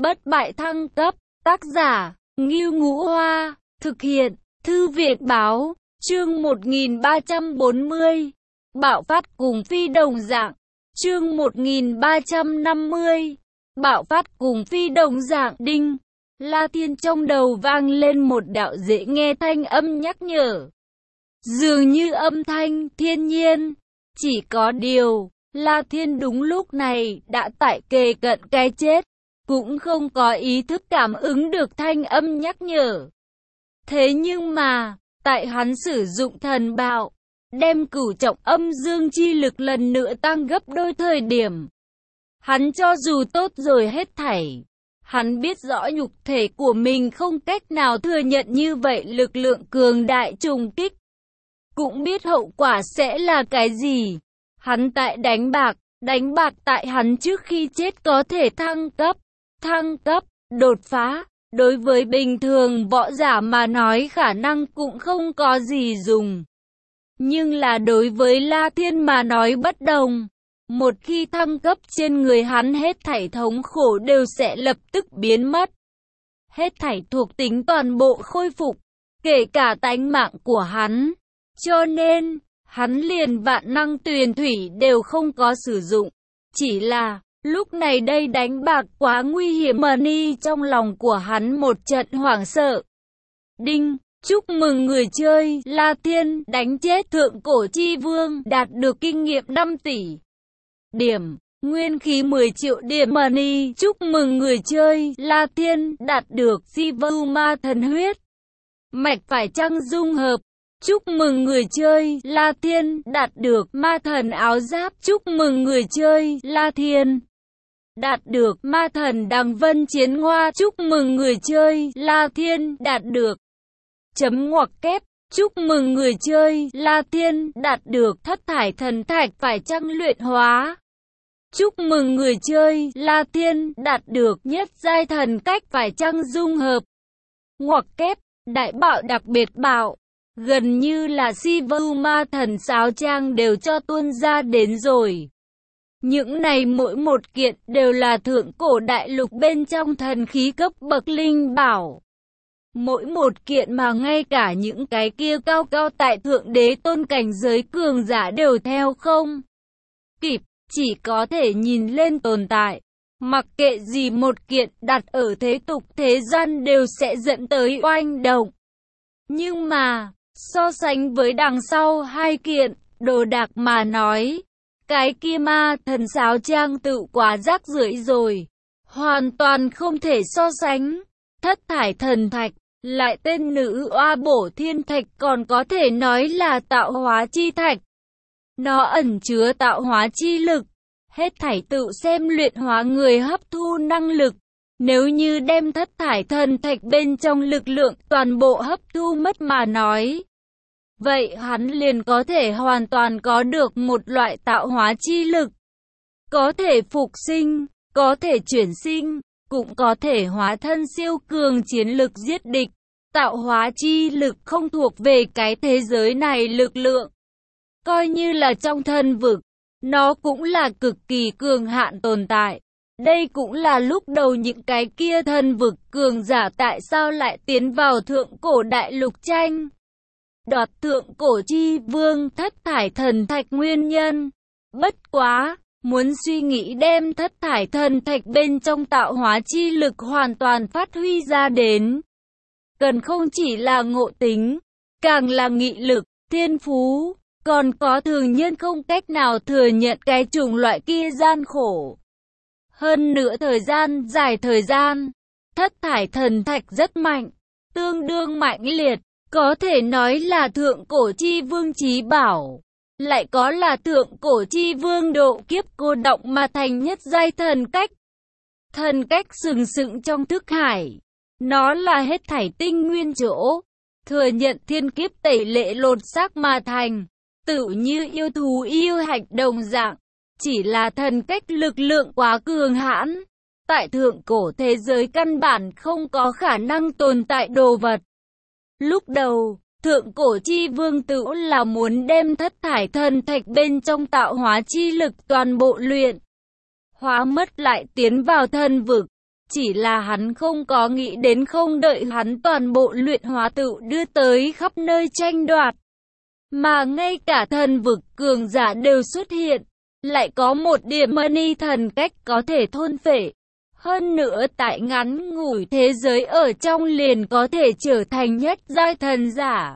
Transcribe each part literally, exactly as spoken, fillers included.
Bất bại thăng cấp, tác giả, Ngưu Ngũ Hoa, thực hiện, Thư viện báo, chương một nghìn ba trăm bốn mươi, bạo phát cùng phi đồng dạng, chương một nghìn ba trăm năm mươi, bạo phát cùng phi đồng dạng. Đinh, La Thiên trong đầu vang lên một đạo dễ nghe thanh âm nhắc nhở. Dường như âm thanh thiên nhiên, chỉ có điều, La Thiên đúng lúc này đã tại kề cận cái chết, cũng không có ý thức cảm ứng được thanh âm nhắc nhở. Thế nhưng mà, tại hắn sử dụng thần bạo, đem cửu trọng âm dương chi lực lần nữa tăng gấp đôi thời điểm. Hắn cho dù tốt rồi hết thảy, hắn biết rõ nhục thể của mình không cách nào thừa nhận như vậy lực lượng cường đại trùng kích. Cũng biết hậu quả sẽ là cái gì. Hắn tại đánh bạc, đánh bạc tại hắn trước khi chết có thể thăng cấp, thăng cấp, đột phá. Đối với bình thường võ giả mà nói khả năng cũng không có gì dùng. Nhưng là đối với La Thiên mà nói bất đồng. Một khi thăng cấp trên người hắn hết thảy thống khổ đều sẽ lập tức biến mất. Hết thảy thuộc tính toàn bộ khôi phục, kể cả tánh mạng của hắn. Cho nên, hắn liền vạn năng tuyền thủy đều không có sử dụng. Chỉ là, lúc này đây đánh bạc quá nguy hiểm mà ni trong lòng của hắn một trận hoảng sợ. Đinh, chúc mừng người chơi La Thiên đánh chết thượng cổ chi vương đạt được kinh nghiệm năm tỷ điểm, nguyên khí mười triệu điểm money. Chúc mừng người chơi La Thiên đạt được Sivu ma thần huyết. Mạch phải chăng dung hợp. Chúc mừng người chơi La Thiên đạt được ma thần áo giáp. Chúc mừng người chơi La Thiên đạt được ma thần đằng vân chiến hoa. Chúc mừng người chơi La Thiên đạt được chấm ngoặc kép. Chúc mừng người chơi La Thiên đạt được thất thải thần thạch phải chăng luyện hóa. Chúc mừng người chơi La Thiên đạt được nhất giai thần cách phải chăng dung hợp. Ngoặc kép, đại bạo đặc biệt bạo. Gần như là Sivu ma thần sáo trang đều cho tuôn ra đến rồi. Những này mỗi một kiện đều là thượng cổ đại lục bên trong thần khí cấp bậc linh bảo. Mỗi một kiện mà ngay cả những cái kia cao cao tại thượng đế tôn cảnh giới cường giả đều theo không kịp, chỉ có thể nhìn lên tồn tại. Mặc kệ gì một kiện đặt ở thế tục thế gian đều sẽ dẫn tới oanh động. Nhưng mà, so sánh với đằng sau hai kiện, đồ đạc mà nói, cái kia ma thần sáo trang tự quá rác rưởi rồi. Hoàn toàn không thể so sánh. Thất thải thần thạch, lại tên nữ oa bổ thiên thạch còn có thể nói là tạo hóa chi thạch. Nó ẩn chứa tạo hóa chi lực. Hết thảy tự xem luyện hóa người hấp thu năng lực. Nếu như đem thất thải thần thạch bên trong lực lượng toàn bộ hấp thu mất mà nói, vậy hắn liền có thể hoàn toàn có được một loại tạo hóa chi lực. Có thể phục sinh, có thể chuyển sinh, cũng có thể hóa thân siêu cường chiến lực giết địch. Tạo hóa chi lực không thuộc về cái thế giới này lực lượng. Coi như là trong thân vực, nó cũng là cực kỳ cường hạn tồn tại. Đây cũng là lúc đầu những cái kia thân vực cường giả tại sao lại tiến vào thượng cổ đại lục tranh đoạt thượng cổ chi vương thất thải thần thạch nguyên nhân. Bất quá, muốn suy nghĩ đem thất thải thần thạch bên trong tạo hóa chi lực hoàn toàn phát huy ra đến. Cần không chỉ là ngộ tính, càng là nghị lực, thiên phú, còn có thường nhân không cách nào thừa nhận cái chủng loại kia gian khổ. Hơn nữa thời gian, dài thời gian, thất thải thần thạch rất mạnh, tương đương mạnh liệt, có thể nói là thượng cổ chi vương chí bảo, lại có là thượng cổ chi vương độ kiếp cô động mà thành nhất giai thần cách. Thần cách sừng sững trong thức hải, nó là hết thảy tinh nguyên chỗ, thừa nhận thiên kiếp tẩy lệ lột xác mà thành, tự như yêu thú yêu hạch đồng dạng. Chỉ là thần cách lực lượng quá cường hãn, tại thượng cổ thế giới căn bản không có khả năng tồn tại đồ vật. Lúc đầu, thượng cổ chi vương tự là muốn đem thất thải thần thạch bên trong tạo hóa chi lực toàn bộ luyện hóa mất lại tiến vào thân vực. Chỉ là hắn không có nghĩ đến không đợi hắn toàn bộ luyện hóa tự đưa tới khắp nơi tranh đoạt. Mà ngay cả thần vực cường giả đều xuất hiện, lại có một điểm mani thần cách có thể thôn phệ. Hơn nữa tại ngắn ngủi thế giới ở trong liền có thể trở thành nhất giai thần giả.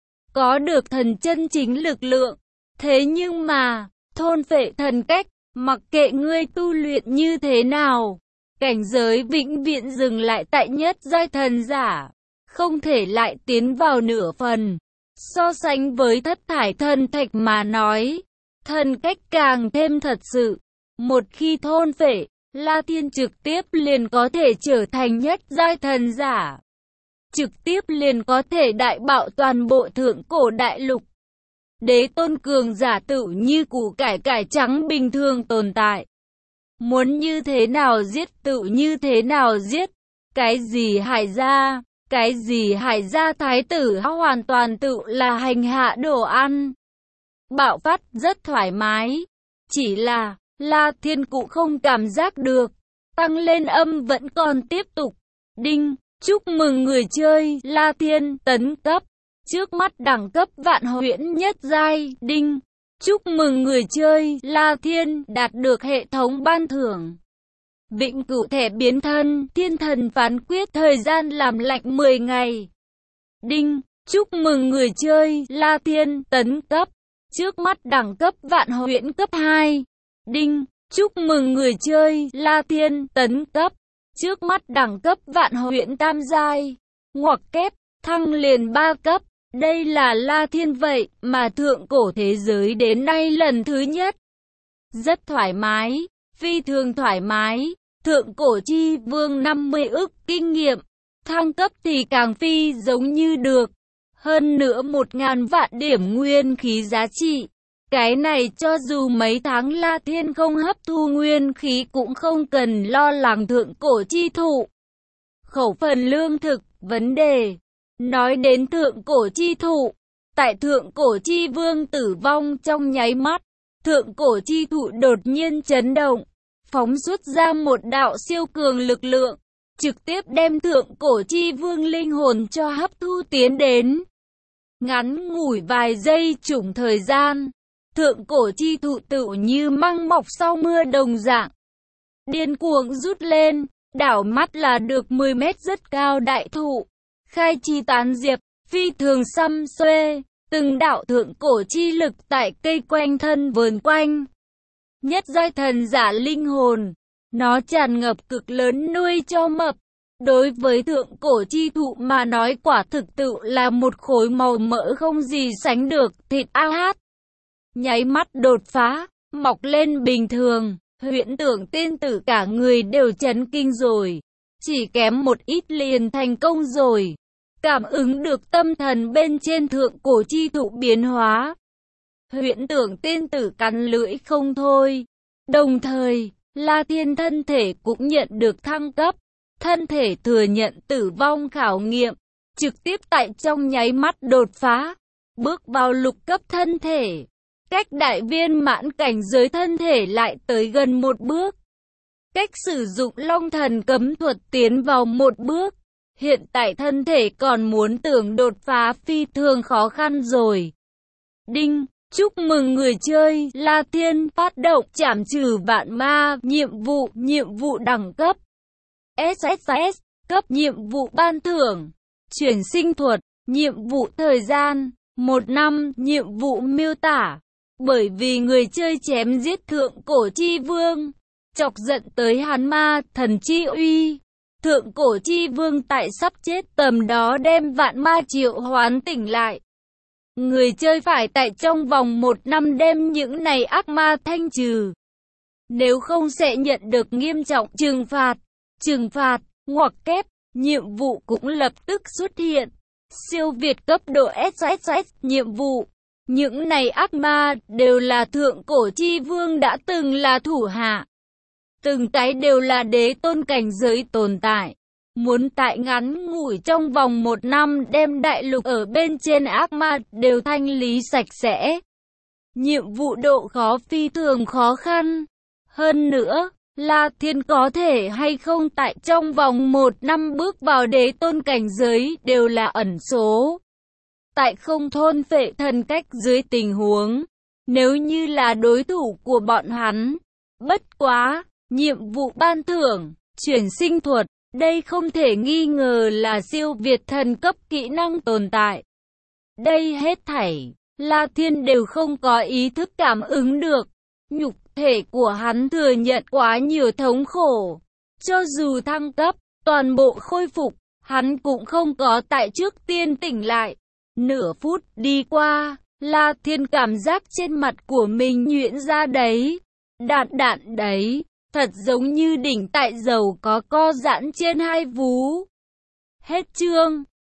Có được thần chân chính lực lượng. Thế nhưng mà, thôn phệ thần cách, mặc kệ ngươi tu luyện như thế nào, cảnh giới vĩnh viễn dừng lại tại nhất giai thần giả, không thể lại tiến vào nửa phần. So sánh với thất thải thần thạch mà nói, thần cách càng thêm thật sự. Một khi thôn phệ, La Thiên trực tiếp liền có thể trở thành nhất giai thần giả. Trực tiếp liền có thể đại bạo toàn bộ thượng cổ đại lục. Đế tôn cường giả tự như củ cải cải trắng bình thường tồn tại. Muốn như thế nào giết tự như thế nào giết. Cái gì Hải gia, cái gì Hải gia thái tử hoàn toàn tự là hành hạ đồ ăn. Bạo phát rất thoải mái. Chỉ là, La Thiên cũng không cảm giác được. Tăng lên âm vẫn còn tiếp tục. Đinh, chúc mừng người chơi La Thiên tấn cấp. Trước mắt đẳng cấp vạn huyễn nhất giai. Đinh, chúc mừng người chơi La Thiên đạt được hệ thống ban thưởng. Vĩnh cửu thẻ biến thân, thiên thần phán quyết thời gian làm lạnh mười ngày. Đinh, chúc mừng người chơi La Thiên tấn cấp. Trước mắt đẳng cấp vạn huyễn cấp hai. Đinh, chúc mừng người chơi La Thiên tấn cấp. Trước mắt đẳng cấp vạn huyễn tam giai. Ngoặc kép, thăng liền ba cấp. Đây là La Thiên vậy mà thượng cổ thế giới đến nay lần thứ nhất. Rất thoải mái, phi thường thoải mái. Thượng cổ chi vương năm mươi ức kinh nghiệm. Thăng cấp thì càng phi giống như được. Hơn nữa một ngàn vạn điểm nguyên khí giá trị. Cái này cho dù mấy tháng La Thiên không hấp thu nguyên khí cũng không cần lo lắng thượng cổ chi thụ. Khẩu phần lương thực, vấn đề. Nói đến thượng cổ chi thụ, tại thượng cổ chi vương tử vong trong nháy mắt, thượng cổ chi thụ đột nhiên chấn động, phóng xuất ra một đạo siêu cường lực lượng, trực tiếp đem thượng cổ chi vương linh hồn cho hấp thu tiến đến. Ngắn ngủi vài giây chủng thời gian, thượng cổ chi thụ tự như măng mọc sau mưa đồng dạng. Điên cuồng rút lên, đảo mắt là được mười mét rất cao đại thụ. Khai chi tán diệp, phi thường xăm xuê, từng đạo thượng cổ chi lực tại cây quanh thân vờn quanh. Nhất giai thần giả linh hồn, nó tràn ngập cực lớn nuôi cho mập. Đối với thượng cổ chi thụ mà nói quả thực tự là một khối màu mỡ không gì sánh được, thịt a hát. Nháy mắt đột phá, mọc lên bình thường, huyễn tưởng tiên tử cả người đều chấn kinh rồi. Chỉ kém một ít liền thành công rồi. Cảm ứng được tâm thần bên trên thượng cổ chi thụ biến hóa. Huyễn tưởng tiên tử cắn lưỡi không thôi. Đồng thời, La Thiên thân thể cũng nhận được thăng cấp. Thân thể thừa nhận tử vong khảo nghiệm. Trực tiếp tại trong nháy mắt đột phá. Bước vào lục cấp thân thể. Cách đại viên mãn cảnh giới thân thể lại tới gần một bước. Cách sử dụng long thần cấm thuật tiến vào một bước. Hiện tại thân thể còn muốn tưởng đột phá phi thường khó khăn rồi. Đinh, chúc mừng người chơi La Thiên phát động trảm trừ vạn ma nhiệm vụ, nhiệm vụ đẳng cấp. ét ét ét, cấp nhiệm vụ ban thưởng. Chuyển sinh thuật, nhiệm vụ thời gian, một năm, nhiệm vụ miêu tả. Bởi vì người chơi chém giết thượng cổ chi vương, chọc giận tới hắn ma, thần chi uy. Thượng cổ chi vương tại sắp chết tầm đó đem vạn ma triệu hoán tỉnh lại. Người chơi phải tại trong vòng một năm đem những này ác ma thanh trừ. Nếu không sẽ nhận được nghiêm trọng trừng phạt. Trừng phạt, ngoặc kép, nhiệm vụ cũng lập tức xuất hiện. Siêu việt cấp độ ét ét ét, nhiệm vụ. Những này ác ma đều là thượng cổ chi vương đã từng là thủ hạ. Từng cái đều là đế tôn cảnh giới tồn tại. Muốn tại ngắn ngủi trong vòng một năm đem đại lục ở bên trên ác ma đều thanh lý sạch sẽ. Nhiệm vụ độ khó phi thường khó khăn. Hơn nữa, La Thiên có thể hay không tại trong vòng một năm bước vào đế tôn cảnh giới đều là ẩn số. Tại không thôn phệ thần cách dưới tình huống, nếu như là đối thủ của bọn hắn. Bất quá, nhiệm vụ ban thưởng, chuyển sinh thuật, đây không thể nghi ngờ là siêu việt thần cấp kỹ năng tồn tại. Đây hết thảy, La Thiên đều không có ý thức cảm ứng được. Nhục thể của hắn thừa nhận quá nhiều thống khổ. Cho dù thăng cấp, toàn bộ khôi phục, hắn cũng không có tại trước tiên tỉnh lại. Nửa phút đi qua, La Thiên cảm giác trên mặt của mình nhuyễn ra đấy. Đạn đạn đấy, thật giống như đỉnh tại dầu có co giãn trên hai vú. Hết chương.